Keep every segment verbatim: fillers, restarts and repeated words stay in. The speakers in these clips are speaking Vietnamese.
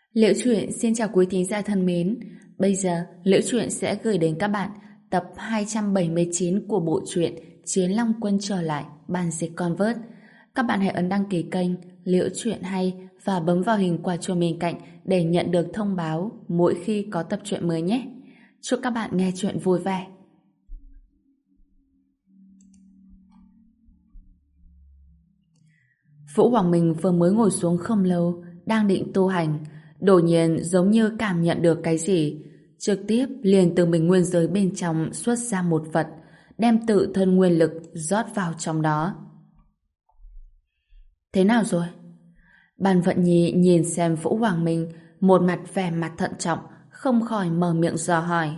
Liễu Chuyện xin chào quý thính giả thân mến. Bây giờ, Liễu Chuyện sẽ gửi đến các bạn tập hai trăm bảy mươi chín của bộ truyện Chiến Long Quân trở lại, bản dịch Convert. Các bạn hãy ấn đăng ký kênh Liễu Chuyện hay và bấm vào hình quả chuông bên cạnh để nhận được thông báo mỗi khi có tập truyện mới nhé. Chúc các bạn nghe chuyện vui vẻ. Vũ Hoàng Minh vừa mới ngồi xuống không lâu, đang định tu hành, đột nhiên giống như cảm nhận được cái gì, trực tiếp liền từ mình nguyên giới bên trong xuất ra một vật, đem tự thân nguyên lực rót vào trong đó. Thế nào rồi? Bàn Vận Nhi nhìn xem Vũ Hoàng Minh, một mặt vẻ mặt thận trọng, không khỏi mở miệng dò hỏi.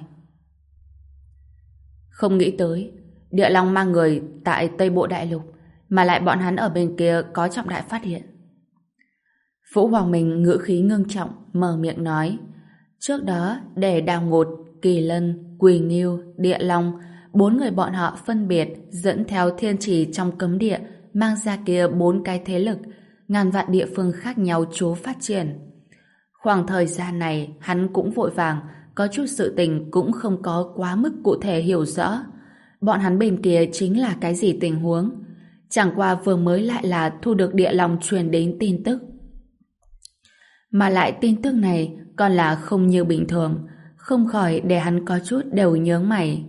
Không nghĩ tới, Địa Long mang người tại Tây Bộ Đại Lục, mà lại bọn hắn ở bên kia có trọng đại phát hiện. Vũ Hoàng Minh ngữ khí ngưng trọng, mở miệng nói. Trước đó, để Đào Ngột, Kỳ Lân, Quỳ Nghiêu, Địa Long, bốn người bọn họ phân biệt dẫn theo thiên trì trong cấm địa, mang ra kia bốn cái thế lực, ngàn vạn địa phương khác nhau trú phát triển. Khoảng thời gian này, hắn cũng vội vàng, có chút sự tình cũng không có quá mức cụ thể hiểu rõ. Bọn hắn bên kia chính là cái gì tình huống? Chẳng qua vừa mới lại là thu được Địa Long truyền đến tin tức. Mà lại tin tức này còn là không như bình thường, không khỏi để hắn có chút đều nhướng mày.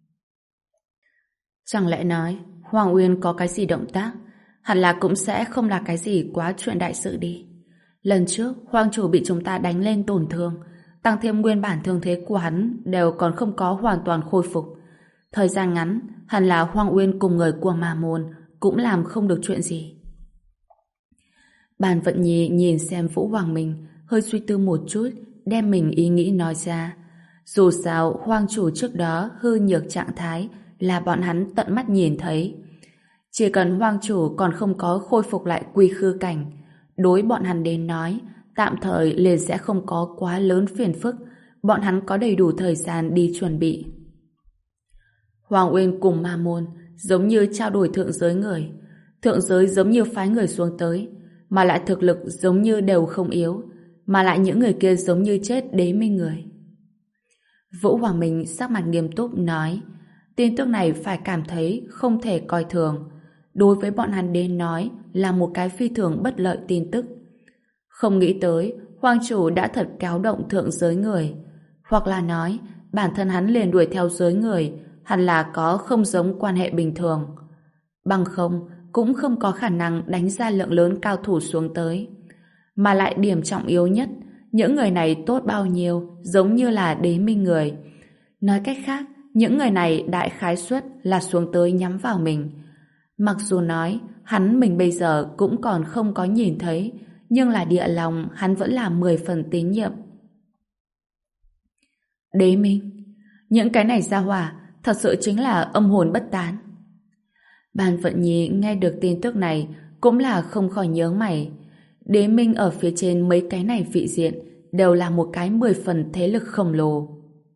Chẳng lẽ nói Hoàng Uyên có cái gì động tác, hẳn là cũng sẽ không là cái gì quá chuyện đại sự đi. Lần trước Hoàng chủ bị chúng ta đánh lên tổn thương, tăng thêm nguyên bản thương thế của hắn đều còn không có hoàn toàn khôi phục. Thời gian ngắn, hẳn là Hoàng Uyên cùng người của Ma Môn cũng làm không được chuyện gì. Bàn Vận Nhi nhìn xem Vũ Hoàng Minh, hơi suy tư một chút, đem mình ý nghĩ nói ra. Dù sao, Hoàng chủ trước đó hư nhược trạng thái là bọn hắn tận mắt nhìn thấy. Chỉ cần Hoàng chủ còn không có khôi phục lại quy khư cảnh, đối bọn hắn đến nói, tạm thời liền sẽ không có quá lớn phiền phức, bọn hắn có đầy đủ thời gian đi chuẩn bị. Hoàng Uyên cùng Ma Môn giống như trao đổi thượng giới người, thượng giới giống như phái người xuống tới, mà lại thực lực giống như đều không yếu, mà lại những người kia giống như chết đế minh người. Vũ Hoàng Minh sắc mặt nghiêm túc nói, tin tức này phải cảm thấy không thể coi thường, đối với bọn hắn đến nói là một cái phi thường bất lợi tin tức. Không nghĩ tới Hoàng chủ đã thật kéo động thượng giới người, hoặc là nói bản thân hắn liền đuổi theo giới người, hẳn là có không giống quan hệ bình thường. Bằng không cũng không có khả năng đánh ra lượng lớn cao thủ xuống tới. Mà lại điểm trọng yếu nhất, những người này tốt bao nhiêu giống như là đế minh người. Nói cách khác, những người này đại khái suất là xuống tới nhắm vào mình. Mặc dù nói hắn mình bây giờ cũng còn không có nhìn thấy, nhưng là Địa Long hắn vẫn là mười phần tín nhiệm. Đế minh, những cái này ra hỏa thật sự chính là âm hồn bất tán. Bàn Vận Nhi nghe được tin tức này cũng là không khỏi nhướng mày. Đế minh ở phía trên mấy cái này vị diện đều là một cái mười phần thế lực khổng lồ.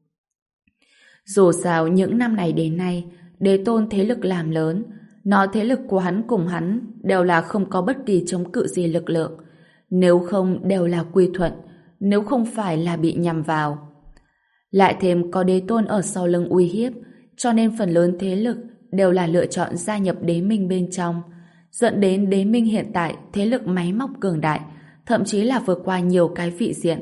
Dù sao những năm này đến nay, đế tôn thế lực làm lớn, nó thế lực của hắn cùng hắn đều là không có bất kỳ chống cự gì lực lượng, nếu không đều là quy thuận, nếu không phải là bị nhằm vào. Lại thêm có đế tôn ở sau lưng uy hiếp, cho nên phần lớn thế lực đều là lựa chọn gia nhập đế minh bên trong, dẫn đến đế minh hiện tại thế lực máy móc cường đại, thậm chí là vượt qua nhiều cái vị diện.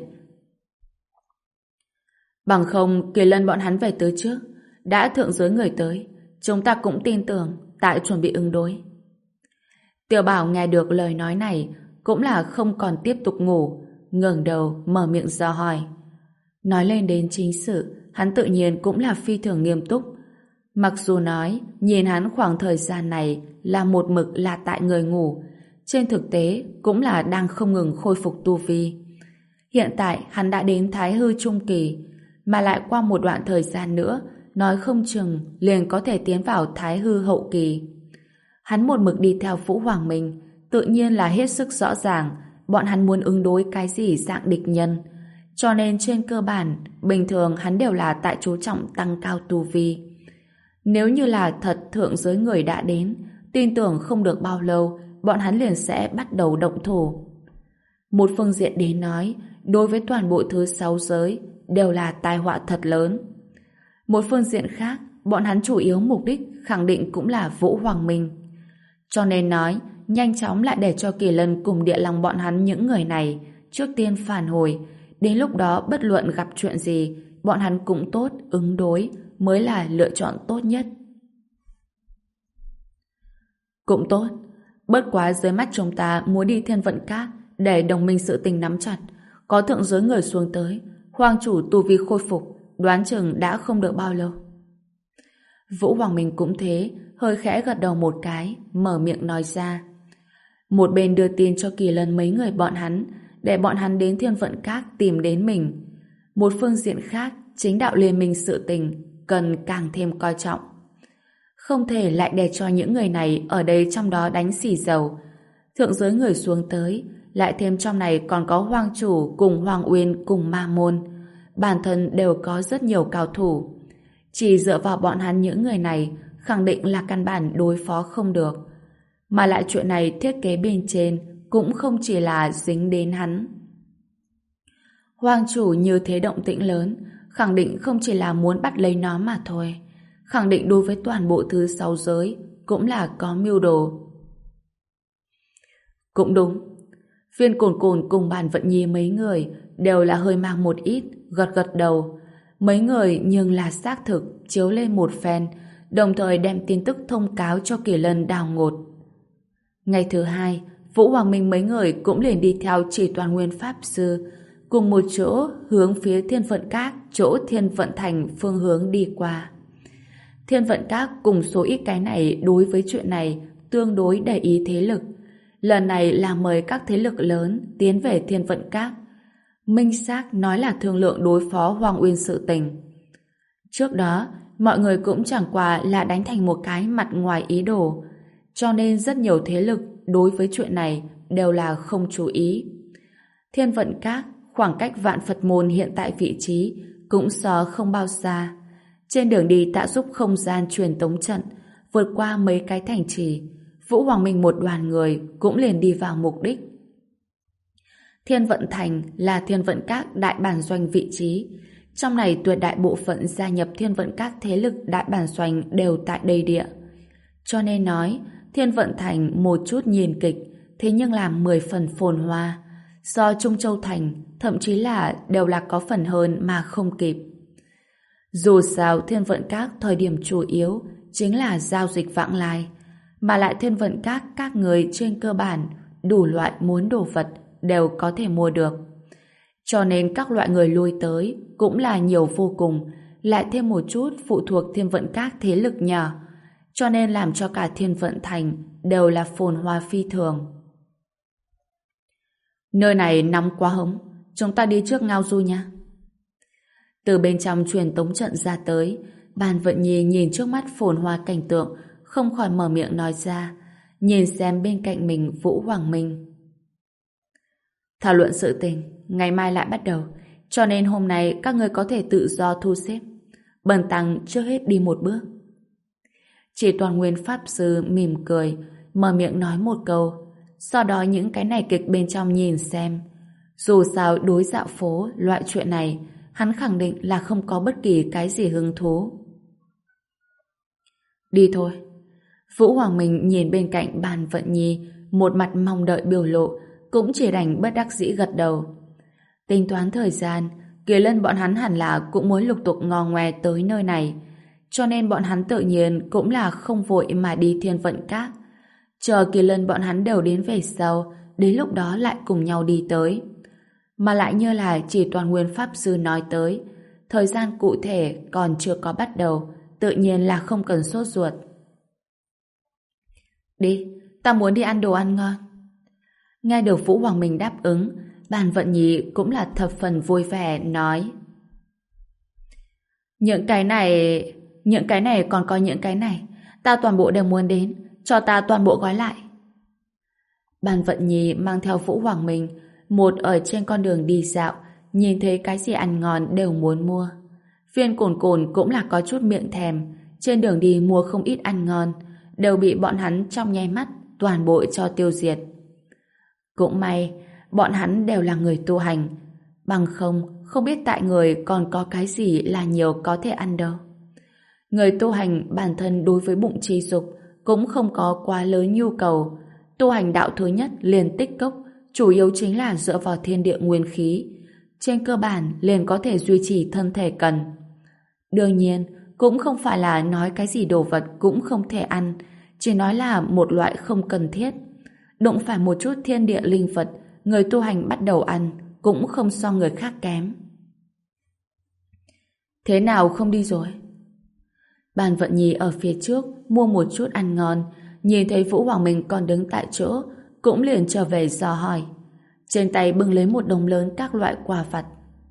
Bằng không, Kỳ Lân bọn hắn về tới trước, đã thượng giới người tới, chúng ta cũng tin tưởng, tại chuẩn bị ứng đối. Tiểu Bảo nghe được lời nói này, cũng là không còn tiếp tục ngủ, ngẩng đầu mở miệng dò hỏi. Nói lên đến chính sự, hắn tự nhiên cũng là phi thường nghiêm túc. Mặc dù nói, nhìn hắn khoảng thời gian này là một mực là tại người ngủ, trên thực tế cũng là đang không ngừng khôi phục tu vi. Hiện tại hắn đã đến Thái Hư Trung Kỳ, mà lại qua một đoạn thời gian nữa, nói không chừng liền có thể tiến vào Thái Hư Hậu Kỳ. Hắn một mực đi theo Vũ Hoàng Minh, tự nhiên là hết sức rõ ràng bọn hắn muốn ứng đối cái gì dạng địch nhân. Cho nên trên cơ bản, bình thường hắn đều là tại chú trọng tăng cao tu vi. Nếu như là thật thượng giới người đã đến, tin tưởng không được bao lâu, bọn hắn liền sẽ bắt đầu động thủ. Một phương diện đến nói, đối với toàn bộ thứ sáu giới đều là tai họa thật lớn. Một phương diện khác, bọn hắn chủ yếu mục đích khẳng định cũng là Vũ Hoàng Minh. Cho nên nói, nhanh chóng lại để cho Kỳ Lân cùng Địa Long bọn hắn những người này trước tiên phản hồi. Đến lúc đó bất luận gặp chuyện gì, bọn hắn cũng tốt ứng đối mới là lựa chọn tốt nhất. Cũng tốt. Bất quá dưới mắt chúng ta muốn đi Thiên Vận Các để đồng minh sự tình nắm chặt. Có thượng giới người xuống tới, Hoàng chủ tu vi khôi phục, đoán chừng đã không được bao lâu. Vũ Hoàng Minh cũng thế, hơi khẽ gật đầu một cái, mở miệng nói ra. Một bên đưa tin cho Kỳ Lân mấy người bọn hắn, để bọn hắn đến Thiên Vận Các tìm đến mình. Một phương diện khác, chính đạo liên minh sự tình cần càng thêm coi trọng. Không thể lại để cho những người này ở đây trong đó đánh xì dầu. Thượng giới người xuống tới, lại thêm trong này còn có Hoàng chủ cùng Hoàng Uyên cùng Ma Môn. Bản thân đều có rất nhiều cao thủ. Chỉ dựa vào bọn hắn những người này khẳng định là căn bản đối phó không được. Mà lại chuyện này thiết kế bên trên cũng không chỉ là dính đến hắn. Hoàng chủ như thế động tĩnh lớn, khẳng định không chỉ là muốn bắt lấy nó mà thôi. Khẳng định đối với toàn bộ thứ sáu giới cũng là có mưu đồ. Cũng đúng. Viên Cồn Cồn cùng Bàn Vận Nhi mấy người đều là hơi mang một ít, gật gật đầu. Mấy người nhưng là xác thực chiếu lên một phen, đồng thời đem tin tức thông cáo cho Kỳ Lân đào ngột. Ngày thứ hai, Vũ Hoàng Minh mấy người cũng liền đi theo Chỉ Toàn Nguyên Pháp Sư, cùng một chỗ hướng phía Thiên Vận Các, chỗ Thiên Vận Thành phương hướng đi qua. Thiên Vận Các cùng số ít cái này đối với chuyện này tương đối để ý thế lực. Lần này là mời các thế lực lớn tiến về Thiên Vận Các. Minh xác nói là thương lượng đối phó Hoàng Uyên sự tình. Trước đó, mọi người cũng chẳng qua là đánh thành một cái mặt ngoài ý đồ, cho nên rất nhiều thế lực đối với chuyện này đều là không chú ý. Thiên Vận Các khoảng cách Vạn Phật Môn hiện tại vị trí cũng so không bao xa. Trên đường đi đã giúp không gian truyền tống trận vượt qua mấy cái thành trì. Vũ Hoàng Minh một đoàn người cũng liền đi vào mục đích. Thiên Vận Thành là Thiên Vận Các đại bản doanh vị trí. Trong này tuyệt đại bộ phận gia nhập Thiên Vận Các thế lực đại bản doanh đều tại đây địa. Cho nên nói, Thiên Vận Thành một chút nhìn kịch, thế nhưng làm mười phần phồn hoa. Do Trung Châu Thành, thậm chí là đều là có phần hơn mà không kịp. Dù sao Thiên Vận Các thời điểm chủ yếu chính là giao dịch vãng lai, mà lại Thiên Vận Các các người trên cơ bản đủ loại muốn đồ vật đều có thể mua được. Cho nên các loại người lui tới cũng là nhiều vô cùng, lại thêm một chút phụ thuộc Thiên Vận Các thế lực nhỏ, cho nên làm cho cả Thiên Vận Thành đều là phồn hoa phi thường. Nơi này nóng quá hống, chúng ta đi trước Ngao Du nha. Từ bên trong truyền tống trận ra tới, Bàn Vận Nhi nhìn trước mắt phồn hoa cảnh tượng, không khỏi mở miệng nói ra, nhìn xem bên cạnh mình Vũ Hoàng Minh. Thảo luận sự tình, ngày mai lại bắt đầu, cho nên hôm nay các người có thể tự do thu xếp. Bần tăng trước hết đi một bước. Chỉ Toàn Nguyên Pháp Sư mỉm cười, mở miệng nói một câu, sau đó những cái này kịch bên trong nhìn xem. Dù sao đối dạo phố, loại chuyện này, hắn khẳng định là không có bất kỳ cái gì hứng thú. Đi thôi. Vũ Hoàng Minh nhìn bên cạnh Bàn Vận Nhi, một mặt mong đợi biểu lộ, cũng chỉ đành bất đắc dĩ gật đầu. Tính toán thời gian, Kỳ Lân bọn hắn hẳn là cũng muốn lục tục ngò ngoe tới nơi này, cho nên bọn hắn tự nhiên cũng là không vội mà đi Thiên Vận Các. Chờ Kỳ Lân bọn hắn đều đến về sau, đến lúc đó lại cùng nhau đi tới. Mà lại như là Chỉ Toàn Nguyên Pháp Sư nói tới, thời gian cụ thể còn chưa có bắt đầu, tự nhiên là không cần sốt ruột. Đi, ta muốn đi ăn đồ ăn ngon. Nghe được Vũ Hoàng Minh đáp ứng, Bàn Vận Nhi cũng là thập phần vui vẻ nói. Những cái này, những cái này còn có những cái này, ta toàn bộ đều muốn đến, cho ta toàn bộ gói lại. Bàn Vận Nhi mang theo Vũ Hoàng Minh, một ở trên con đường đi dạo, nhìn thấy cái gì ăn ngon đều muốn mua. Viên Cồn Cồn cũng là có chút miệng thèm, trên đường đi mua không ít ăn ngon, đều bị bọn hắn trong nháy mắt toàn bộ cho tiêu diệt. Cũng may, bọn hắn đều là người tu hành. Bằng không, không biết tại người còn có cái gì là nhiều có thể ăn đâu. Người tu hành bản thân đối với bụng chi dục cũng không có quá lớn nhu cầu. Tu hành đạo thứ nhất liền tích cốc, chủ yếu chính là dựa vào thiên địa nguyên khí. Trên cơ bản liền có thể duy trì thân thể cần. Đương nhiên, cũng không phải là nói cái gì đồ vật cũng không thể ăn, chỉ nói là một loại không cần thiết. Đụng phải một chút thiên địa linh vật, người tu hành bắt đầu ăn, cũng không so người khác kém. Thế nào không đi rồi? Bàn Vận Nhi ở phía trước mua một chút ăn ngon, nhìn thấy Vũ Hoàng Minh còn đứng tại chỗ, cũng liền trở về dò hỏi. Trên tay bưng lấy một đống lớn các loại quà vặt.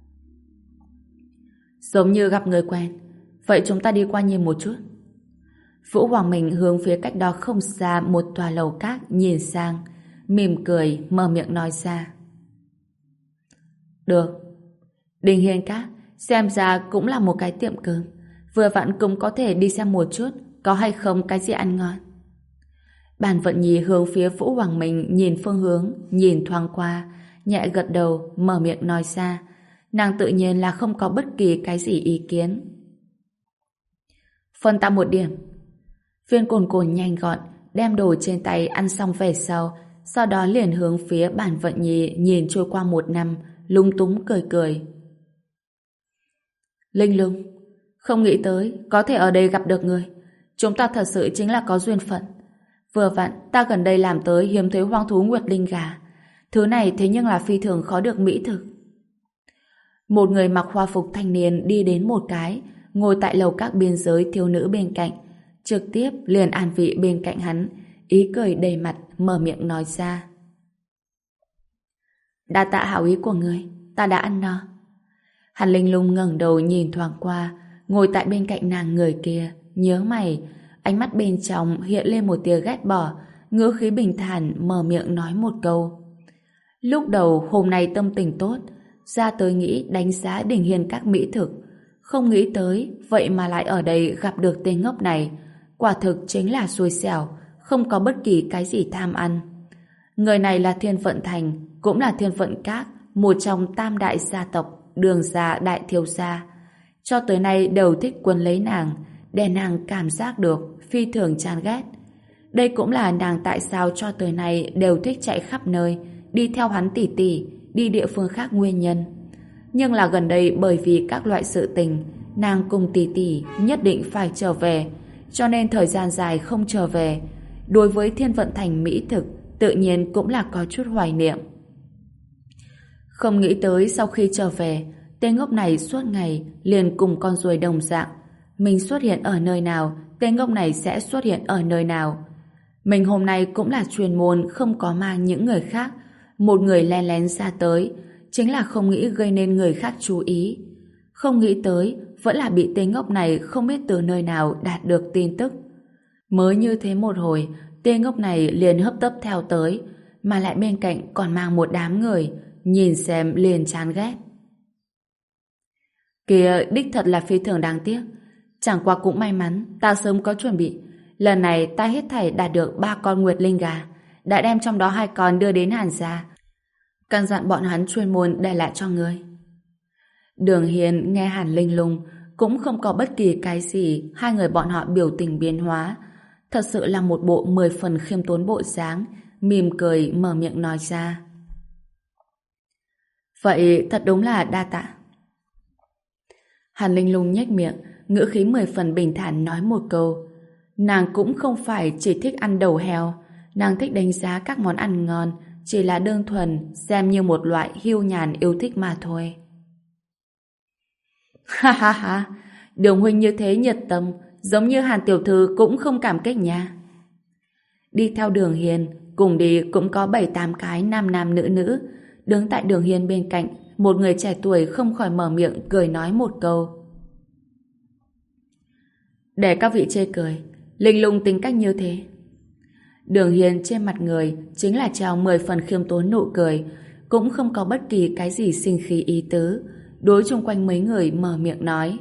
Giống như gặp người quen, vậy chúng ta đi qua nhìn một chút. Vũ Hoàng Minh hướng phía cách đó không xa một tòa lầu các nhìn sang, mỉm cười mở miệng nói ra. Được. Đình Hiên Các xem ra cũng là một cái tiệm cơm, vừa vặn cũng có thể đi xem một chút có hay không cái gì ăn ngon. Bàn Vận Nhi hướng phía Vũ Hoàng Minh nhìn phương hướng, nhìn thoáng qua, nhẹ gật đầu mở miệng nói ra. Nàng tự nhiên là không có bất kỳ cái gì ý kiến. Phân ta một điểm. Viên Cồn Cồn nhanh gọn đem đồ trên tay ăn xong về sau, sau đó liền hướng phía Bàn Vận Nhi nhìn trôi qua một năm, lung túng cười cười. Linh Lung, không nghĩ tới có thể ở đây gặp được người. Chúng ta thật sự chính là có duyên phận. Vừa vặn ta gần đây làm tới hiếm thấy hoang thú Nguyệt Linh gà. Thứ này thế nhưng là phi thường khó được mỹ thực. Một người mặc hoa phục thanh niên đi đến một cái, ngồi tại lầu các biên giới thiếu nữ bên cạnh, trực tiếp liền an vị bên cạnh hắn, ý cười đầy mặt mở miệng nói ra. Đa tạ hảo ý của người, ta đã ăn no. Hàn Linh Lung ngẩng đầu nhìn thoáng qua, ngồi tại bên cạnh nàng người kia, nhớ mày, ánh mắt bên trong hiện lên một tia ghét bỏ, ngữ khí bình thản mở miệng nói một câu. Lúc đầu hôm nay tâm tình tốt, ra tới nghĩ đánh giá Đình Hiên Các mỹ thực, không nghĩ tới vậy mà lại ở đây gặp được tên ngốc này, quả thực chính là xui xẻo, không có bất kỳ cái gì tham ăn. Người này là Thiên Vận Thành, cũng là Thiên Vận Các, một trong tam đại gia tộc Đường gia đại thiếu gia, cho tới nay đều thích quấn lấy nàng, để nàng cảm giác được phi thường chán ghét. Đây cũng là nàng tại sao cho tới nay đều thích chạy khắp nơi, đi theo hắn tỉ tỉ, đi địa phương khác nguyên nhân. Nhưng là gần đây bởi vì các loại sự tình, nàng cùng tỉ tỉ nhất định phải trở về, cho nên thời gian dài không trở về. Đối với Thiên Vận Thành mỹ thực, tự nhiên cũng là có chút hoài niệm. Không nghĩ tới sau khi trở về, tên ngốc này suốt ngày liền cùng con ruồi đồng dạng. Mình xuất hiện ở nơi nào, tên ngốc này sẽ xuất hiện ở nơi nào. Mình hôm nay cũng là chuyên môn không có mang những người khác. Một người len lén ra tới, chính là không nghĩ gây nên người khác chú ý. Không nghĩ tới, vẫn là bị tên ngốc này không biết từ nơi nào đạt được tin tức. Mới như thế một hồi, tên ngốc này liền hấp tấp theo tới, mà lại bên cạnh còn mang một đám người, nhìn xem liền chán ghét. Kìa, đích thật là phi thường đáng tiếc. Chẳng qua cũng may mắn, ta sớm có chuẩn bị. Lần này ta hết thảy đạt được ba con Nguyệt Linh gà, đã đem trong đó hai con đưa đến Hàn gia. Căn dặn bọn hắn chuyên môn để lại cho ngươi. Đường Hiền nghe Hàn Linh Lung cũng không có bất kỳ cái gì hai người bọn họ biểu tình biến hóa. Thật sự là một bộ mười phần khiêm tốn bộ dáng, mỉm cười mở miệng nói ra. Vậy thật đúng là đa tạ. Hàn Linh Lung nhếch miệng, ngữ khí mười phần bình thản nói một câu. Nàng cũng không phải chỉ thích ăn đầu heo, nàng thích đánh giá các món ăn ngon, chỉ là đơn thuần xem như một loại hiu nhàn yêu thích mà thôi. Ha ha ha, Đường huynh như thế nhiệt tâm, giống như Hàn tiểu thư cũng không cảm kích nha. Đi theo Đường Hiền, cùng đi cũng có bảy tám cái nam nam nữ nữ. Đứng tại Đường Hiền bên cạnh, một người trẻ tuổi không khỏi mở miệng cười nói một câu. Để các vị chê cười, Linh Lung tính cách như thế. Đường Hiền trên mặt người chính là treo mười phần khiêm tốn nụ cười, cũng không có bất kỳ cái gì sinh khí ý tứ. Đối chung quanh mấy người mở miệng nói.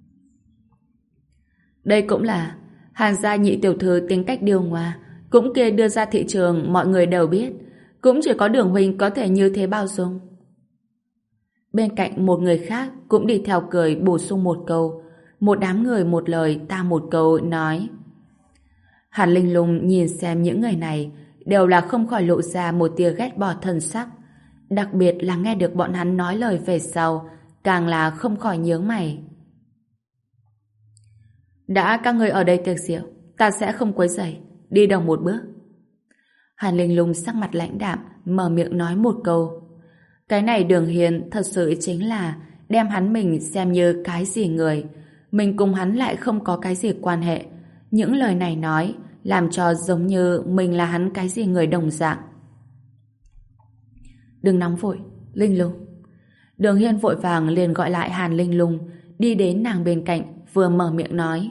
Đây cũng là Hàn gia nhị tiểu thư tính cách điêu ngoa, cũng kia đưa ra thị trường mọi người đều biết, cũng chỉ có Đường huynh có thể như thế bao dung. Bên cạnh một người khác cũng đi theo cười bổ sung một câu. Một đám người một lời ta một câu nói. Hàn Linh Lung nhìn xem những người này đều là không khỏi lộ ra một tia ghét bỏ thần sắc. Đặc biệt là nghe được bọn hắn nói lời về sau, càng là không khỏi nhướng mày. Đã các người ở đây tiệc rượu, ta sẽ không quấy rầy, đi đầu một bước. Hàn Linh Lung sắc mặt lãnh đạm, mở miệng nói một câu. Cái này Đường Hiền thật sự chính là đem hắn mình xem như cái gì người. Mình cùng hắn lại không có cái gì quan hệ. Những lời này nói làm cho giống như mình là hắn cái gì người đồng dạng. Đừng nóng vội, Linh Lung. Đường Hiên vội vàng liền gọi lại Hàn Linh Lung, đi đến nàng bên cạnh, vừa mở miệng nói.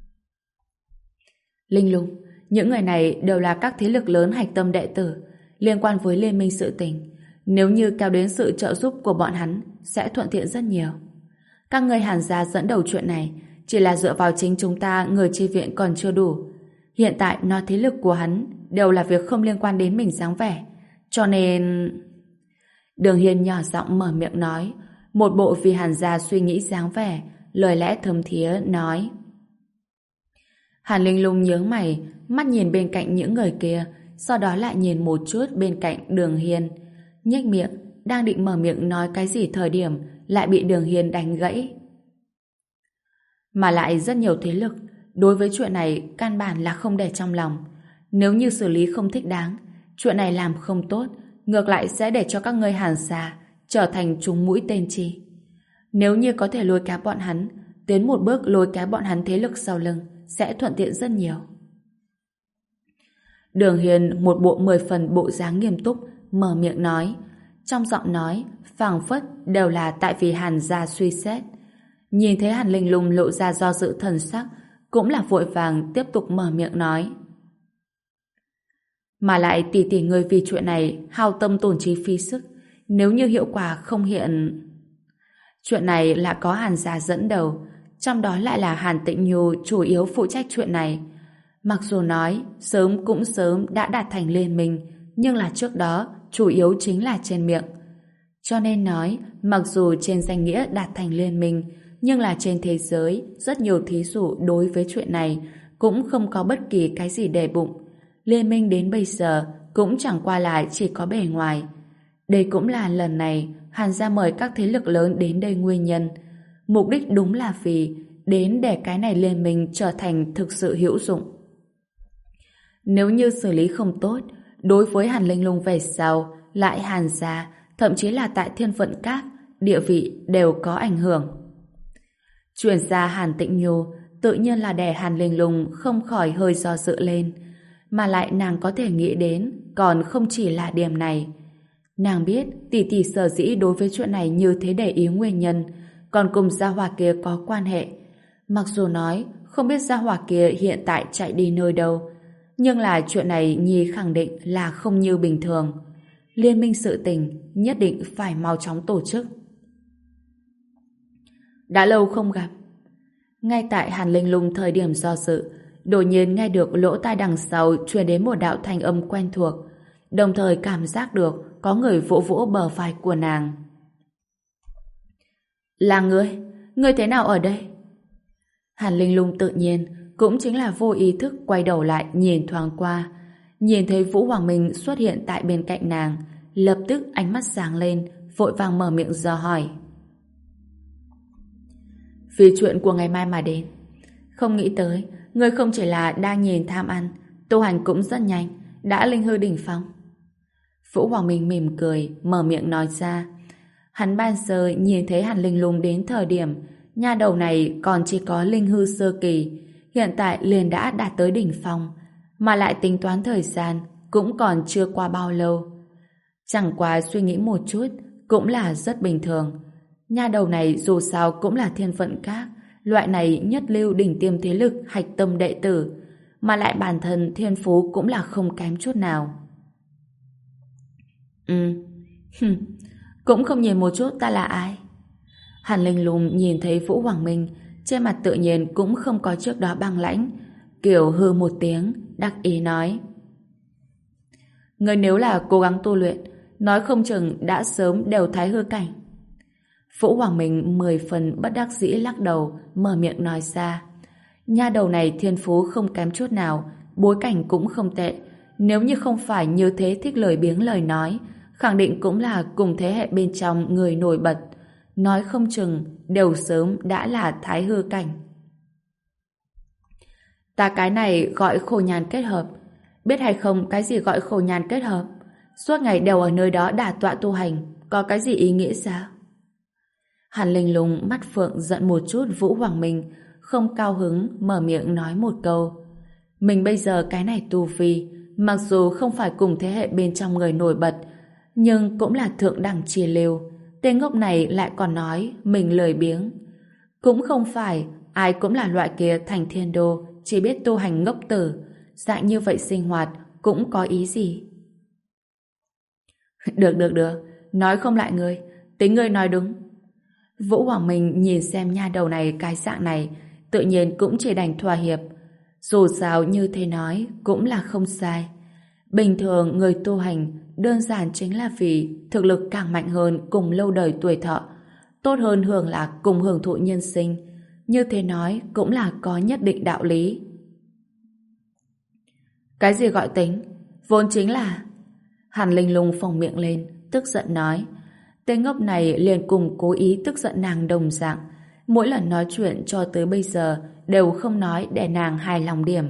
Linh Lung, những người này đều là các thế lực lớn hạch tâm đệ tử, liên quan với liên minh sự tình. Nếu như kéo đến sự trợ giúp của bọn hắn, sẽ thuận tiện rất nhiều. Các người Hàn gia dẫn đầu chuyện này, chỉ là dựa vào chính chúng ta người chi viện còn chưa đủ. Hiện tại nói thế lực của hắn đều là việc không liên quan đến mình dáng vẻ. Cho nên... Đường Hiên nhỏ giọng mở miệng nói, một bộ vì Hàn gia suy nghĩ dáng vẻ, lời lẽ thấm thía nói. Hàn Linh Lung nhướng mày, mắt nhìn bên cạnh những người kia, sau đó lại nhìn một chút bên cạnh Đường Hiên. Nhếch miệng, đang định mở miệng nói cái gì thời điểm, lại bị Đường Hiên đánh gãy. Mà lại rất nhiều thế lực, đối với chuyện này căn bản là không để trong lòng. Nếu như xử lý không thích đáng, chuyện này làm không tốt, ngược lại sẽ để cho các ngươi Hàn gia trở thành trúng mũi tên chi. Nếu như có thể lôi kéo bọn hắn, tiến một bước lôi kéo bọn hắn thế lực sau lưng, sẽ thuận tiện rất nhiều. Đường Hiền một bộ mười phần bộ dáng nghiêm túc, mở miệng nói. Trong giọng nói, phảng phất đều là tại vì Hàn gia suy xét. Nhìn thấy Hàn Linh Lung lộ ra do dự thần sắc, cũng là vội vàng tiếp tục mở miệng nói. Mà lại tỷ tỷ người vì chuyện này hao tâm tổn trí phí sức, nếu như hiệu quả không hiện... Chuyện này là có Hàn gia dẫn đầu, trong đó lại là Hàn Tịnh Nhu chủ yếu phụ trách chuyện này. Mặc dù nói sớm cũng sớm đã đạt thành liên minh, nhưng là trước đó chủ yếu chính là trên miệng. Cho nên nói, mặc dù trên danh nghĩa đạt thành liên minh, nhưng là trên thế giới rất nhiều thí dụ đối với chuyện này cũng không có bất kỳ cái gì để bụng. Liên minh đến bây giờ cũng chẳng qua lại chỉ có bề ngoài. Đây cũng là lần này Hàn gia mời các thế lực lớn đến đây nguyên nhân. Mục đích đúng là vì đến để cái này liên minh trở thành thực sự hữu dụng. Nếu như xử lý không tốt, đối với Hàn Linh Lung về sau, lại Hàn gia, thậm chí là tại Thiên Vận Các, địa vị đều có ảnh hưởng. Chuyển ra Hàn Tịnh Nhu, tự nhiên là để Hàn Linh Lung không khỏi hơi do dự lên, mà lại nàng có thể nghĩ đến còn không chỉ là điểm này. Nàng biết tỷ tỷ sở dĩ đối với chuyện này như thế để ý nguyên nhân, còn cùng gia hỏa kia có quan hệ. Mặc dù nói không biết gia hỏa kia hiện tại chạy đi nơi đâu, nhưng là chuyện này Nhi khẳng định là không như bình thường. Liên minh sự tình nhất định phải mau chóng tổ chức. Đã lâu không gặp. Ngay tại Hàn Linh Lung thời điểm do dự, đột nhiên nghe được lỗ tai đằng sau truyền đến một đạo thanh âm quen thuộc, đồng thời cảm giác được có người vỗ vỗ bờ vai của nàng. Là ngươi? Ngươi thế nào ở đây? Hàn Linh Lung tự nhiên cũng chính là vô ý thức quay đầu lại nhìn thoáng qua, nhìn thấy Vũ Hoàng Minh xuất hiện tại bên cạnh nàng, lập tức ánh mắt sáng lên, vội vàng mở miệng dò hỏi. Vì chuyện của ngày mai mà đến. Không nghĩ tới, ngươi không chỉ là đang nhìn tham ăn, tu hành cũng rất nhanh, đã linh hư đỉnh phong. Vũ Hoàng Minh mỉm cười, mở miệng nói ra. Hắn ban sơ nhìn thấy Hàn Linh Lung đến thời điểm, nha đầu này còn chỉ có linh hư sơ kỳ, hiện tại liền đã đạt tới đỉnh phong, mà lại tính toán thời gian cũng còn chưa qua bao lâu. Chẳng qua suy nghĩ một chút, cũng là rất bình thường. Nha đầu này dù sao cũng là Thiên Vận Các, loại này nhất lưu đỉnh tiêm thế lực hạch tâm đệ tử, mà lại bản thân thiên phú cũng là không kém chút nào. Ừ, cũng không nhìn một chút ta là ai. Hàn Linh Lung nhìn thấy Vũ Hoàng Minh, trên mặt tự nhiên cũng không có trước đó băng lãnh, kiểu hư một tiếng, đắc ý nói. Người nếu là cố gắng tu luyện, nói không chừng đã sớm đều thái hư cảnh. Vũ Hoàng Minh mười phần bất đắc dĩ lắc đầu, mở miệng nói ra. Nha đầu này thiên phú không kém chút nào, bối cảnh cũng không tệ. Nếu như không phải như thế thích lời biếng lời nói, khẳng định cũng là cùng thế hệ bên trong người nổi bật. Nói không chừng, đều sớm đã là thái hư cảnh. Ta cái này gọi khổ nhàn kết hợp. Biết hay không cái gì gọi khổ nhàn kết hợp? Suốt ngày đều ở nơi đó đả tọa tu hành, có cái gì ý nghĩa sao? Hàn Linh Lung mắt phượng giận một chút Vũ Hoàng Minh, không cao hứng mở miệng nói một câu. Mình bây giờ cái này tu vi, mặc dù không phải cùng thế hệ bên trong người nổi bật, nhưng cũng là thượng đẳng chia lưu. Tên ngốc này lại còn nói mình lười biếng. Cũng không phải ai cũng là loại kia thành thiên đô, chỉ biết tu hành ngốc tử. Dạng như vậy sinh hoạt cũng có ý gì? Được được được, nói không lại ngươi, tính ngươi nói đúng. Vũ Hoàng Minh nhìn xem nha đầu này cái dạng này, tự nhiên cũng chỉ đành thỏa hiệp. Dù sao như thế nói cũng là không sai. Bình thường người tu hành đơn giản chính là vì thực lực càng mạnh hơn cùng lâu đời tuổi thọ, tốt hơn hưởng lạc cùng hưởng thụ nhân sinh. Như thế nói cũng là có nhất định đạo lý. Cái gì gọi tính? Vốn chính là... Hàn Linh Lung phồng miệng lên, tức giận nói. Tên ngốc này liền cùng cố ý tức giận nàng đồng dạng. Mỗi lần nói chuyện cho tới bây giờ đều không nói để nàng hài lòng điểm.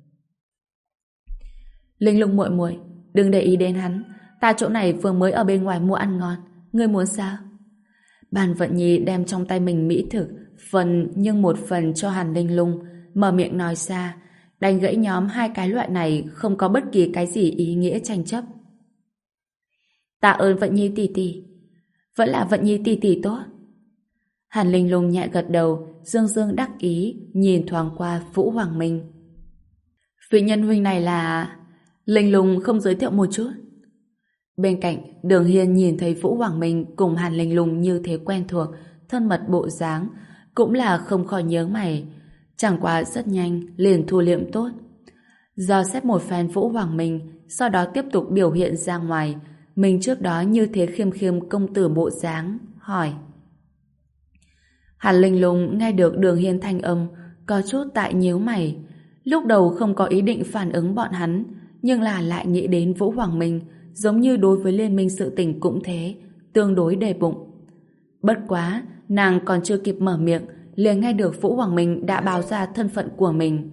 Linh Lung muội muội, đừng để ý đến hắn. Ta chỗ này vừa mới ở bên ngoài mua ăn ngon. Ngươi muốn sao? Bàn Vận Nhi đem trong tay mình mỹ thực, phần nhưng một phần cho Hàn Linh Lung, mở miệng nói ra, đánh gãy nhóm hai cái loại này không có bất kỳ cái gì ý nghĩa tranh chấp. Tạ ơn Vận Nhi tỷ tỷ. Vẫn là Vận Nhi tỷ tỷ tốt. Hàn Linh Lung nhẹ gật đầu, dương dương đắc ý, nhìn thoáng qua Vũ Hoàng Minh. Vị nhân huynh này là... Linh Lung không giới thiệu một chút. Bên cạnh, Đường Hiên nhìn thấy Vũ Hoàng Minh cùng Hàn Linh Lung như thế quen thuộc, thân mật bộ dáng, cũng là không khỏi nhớ mày. Chẳng qua rất nhanh, liền thu liệm tốt. Do xét một phen Vũ Hoàng Minh, sau đó tiếp tục biểu hiện ra ngoài. Mình trước đó như thế khiêm khiêm công tử bộ dáng, hỏi. Hàn Linh Lung nghe được Đường Hiên thanh âm, có chút tại nhíu mày. Lúc đầu không có ý định phản ứng bọn hắn, nhưng là lại nghĩ đến Vũ Hoàng Minh, giống như đối với liên minh sự tình cũng thế, tương đối đề bụng. Bất quá, nàng còn chưa kịp mở miệng, liền nghe được Vũ Hoàng Minh đã báo ra thân phận của mình.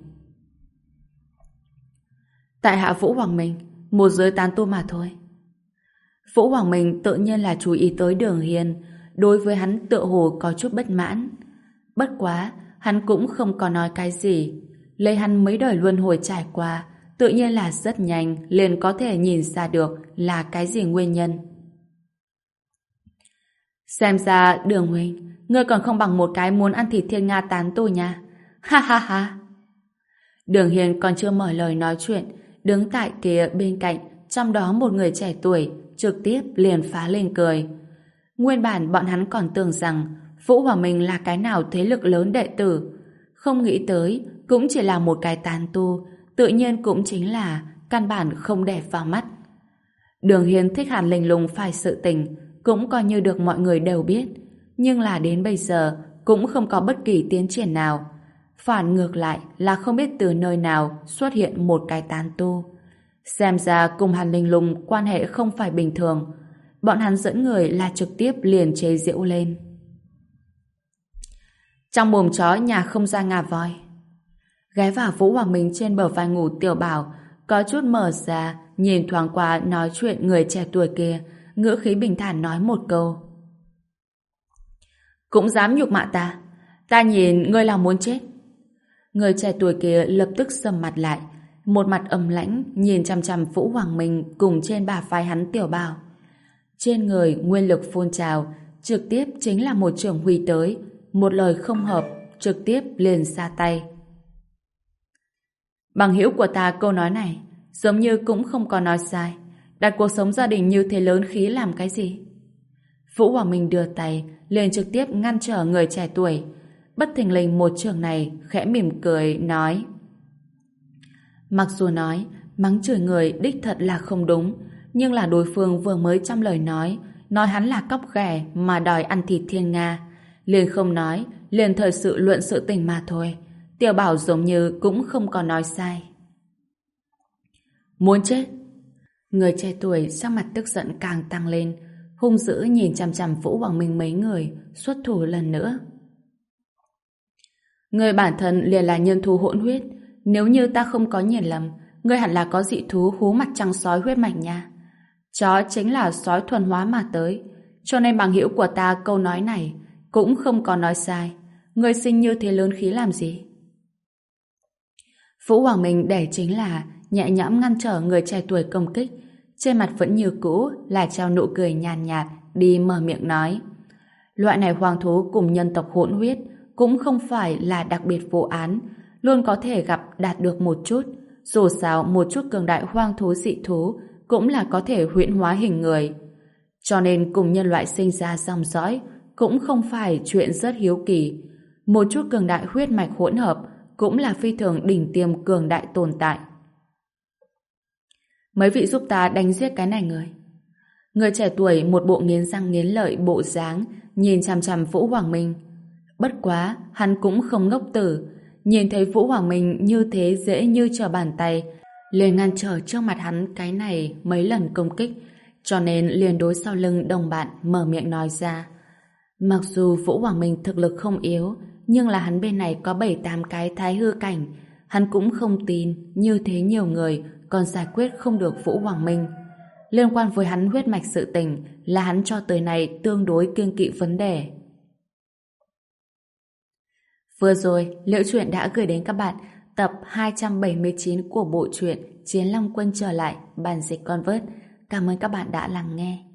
Tại hạ Vũ Hoàng Minh, một giới tán tu mà thôi. Vũ Hoàng Minh tự nhiên là chú ý tới Đường Hiên, đối với hắn tựa hồ có chút bất mãn. Bất quá, hắn cũng không có nói cái gì. Lấy hắn mấy đời luân hồi trải qua, tự nhiên là rất nhanh liền có thể nhìn ra được là cái gì nguyên nhân. Xem ra Đường huynh, ngươi còn không bằng một cái muốn ăn thịt thiên nga tán tu nha. Ha ha ha. Đường Hiên còn chưa mở lời nói chuyện, đứng tại kia bên cạnh, trong đó một người trẻ tuổi trực tiếp liền phá lên cười. Nguyên bản bọn hắn còn tưởng rằng Vũ Hoàng Minh là cái nào thế lực lớn đệ tử, không nghĩ tới cũng chỉ là một cái tán tu, tự nhiên cũng chính là căn bản không để vào mắt. Đường Hiên thích Hàn Linh Lung phải sự tình, cũng coi như được mọi người đều biết, nhưng là đến bây giờ cũng không có bất kỳ tiến triển nào. Phản ngược lại là không biết từ nơi nào xuất hiện một cái tán tu. Xem ra cùng Hàn Linh Lung quan hệ không phải bình thường. Bọn hắn dẫn người là trực tiếp liền chế giễu lên. Trong mồm chó nhà không ra ngà voi. Ghé vào Vũ Hoàng Minh trên bờ vai ngủ Tiểu Bảo, có chút mở ra, nhìn thoáng qua nói chuyện người trẻ tuổi kia, ngữ khí bình thản nói một câu. Cũng dám nhục mạ ta. Ta nhìn ngươi là muốn chết. Người trẻ tuổi kia lập tức sầm mặt lại, một mặt âm lãnh nhìn chằm chằm Vũ Hoàng Minh cùng trên bả vai hắn Tiểu Bảo. Trên người nguyên lực phun trào, trực tiếp chính là một trưởng huy tới, một lời không hợp, trực tiếp liền ra tay. Bằng hữu của ta câu nói này, giống như cũng không có nói sai. Đặt cuộc sống gia đình như thế lớn khí làm cái gì? Vũ Hoàng Minh đưa tay, liền trực tiếp ngăn trở người trẻ tuổi. Bất thình lình một trường này khẽ mỉm cười, nói. Mặc dù nói, mắng chửi người đích thật là không đúng, nhưng là đối phương vừa mới trong lời nói, nói hắn là cóc ghẻ mà đòi ăn thịt thiên nga. Liền không nói, liền thời sự luận sự tình mà thôi. Tiểu Bảo giống như cũng không có nói sai. Muốn chết. Người trẻ tuổi sắc mặt tức giận càng tăng lên, hung dữ nhìn chằm chằm Vũ Hoàng Minh mấy người, xuất thủ lần nữa. Người bản thân liền là nhân thú hỗn huyết, nếu như ta không có nhìn lầm, người hẳn là có dị thú hú mặt trăng sói huyết mạch nha. Chó chính là sói thuần hóa mà tới, cho nên bằng hữu của ta câu nói này cũng không có nói sai. Người sinh như thế lớn khí làm gì? Vũ Hoàng Minh để chính là nhẹ nhõm ngăn trở người trẻ tuổi công kích, trên mặt vẫn như cũ là treo nụ cười nhàn nhạt, đi mở miệng nói. Loại này hoang thú cùng nhân tộc hỗn huyết cũng không phải là đặc biệt vụ án, luôn có thể gặp đạt được một chút. Dù sao một chút cường đại hoang thú dị thú cũng là có thể huyễn hóa hình người. Cho nên cùng nhân loại sinh ra dòng dõi cũng không phải chuyện rất hiếu kỳ. Một chút cường đại huyết mạch hỗn hợp cũng là phi thường đỉnh tiêm cường đại tồn tại. Mấy vị giúp ta đánh giết cái này người. Người trẻ tuổi một bộ nghiến răng nghiến lợi bộ dáng nhìn chằm chằm Vũ Hoàng Minh. Bất quá, hắn cũng không ngốc tử. Nhìn thấy Vũ Hoàng Minh như thế dễ như trở bàn tay, liền ngăn trở trước mặt hắn cái này mấy lần công kích, cho nên liền đối sau lưng đồng bạn mở miệng nói ra. Mặc dù Vũ Hoàng Minh thực lực không yếu, nhưng là hắn bên này có bảy tám cái thái hư cảnh, hắn cũng không tin như thế nhiều người còn giải quyết không được Vũ Hoàng Minh. Liên quan với hắn huyết mạch sự tình là hắn cho tới nay tương đối kiêng kỵ vấn đề. Vừa rồi, Liễu Chuyện đã gửi đến các bạn tập hai trăm bảy mươi chín của bộ truyện Chiến Long Quân trở lại, bản dịch Convert. Cảm ơn các bạn đã lắng nghe.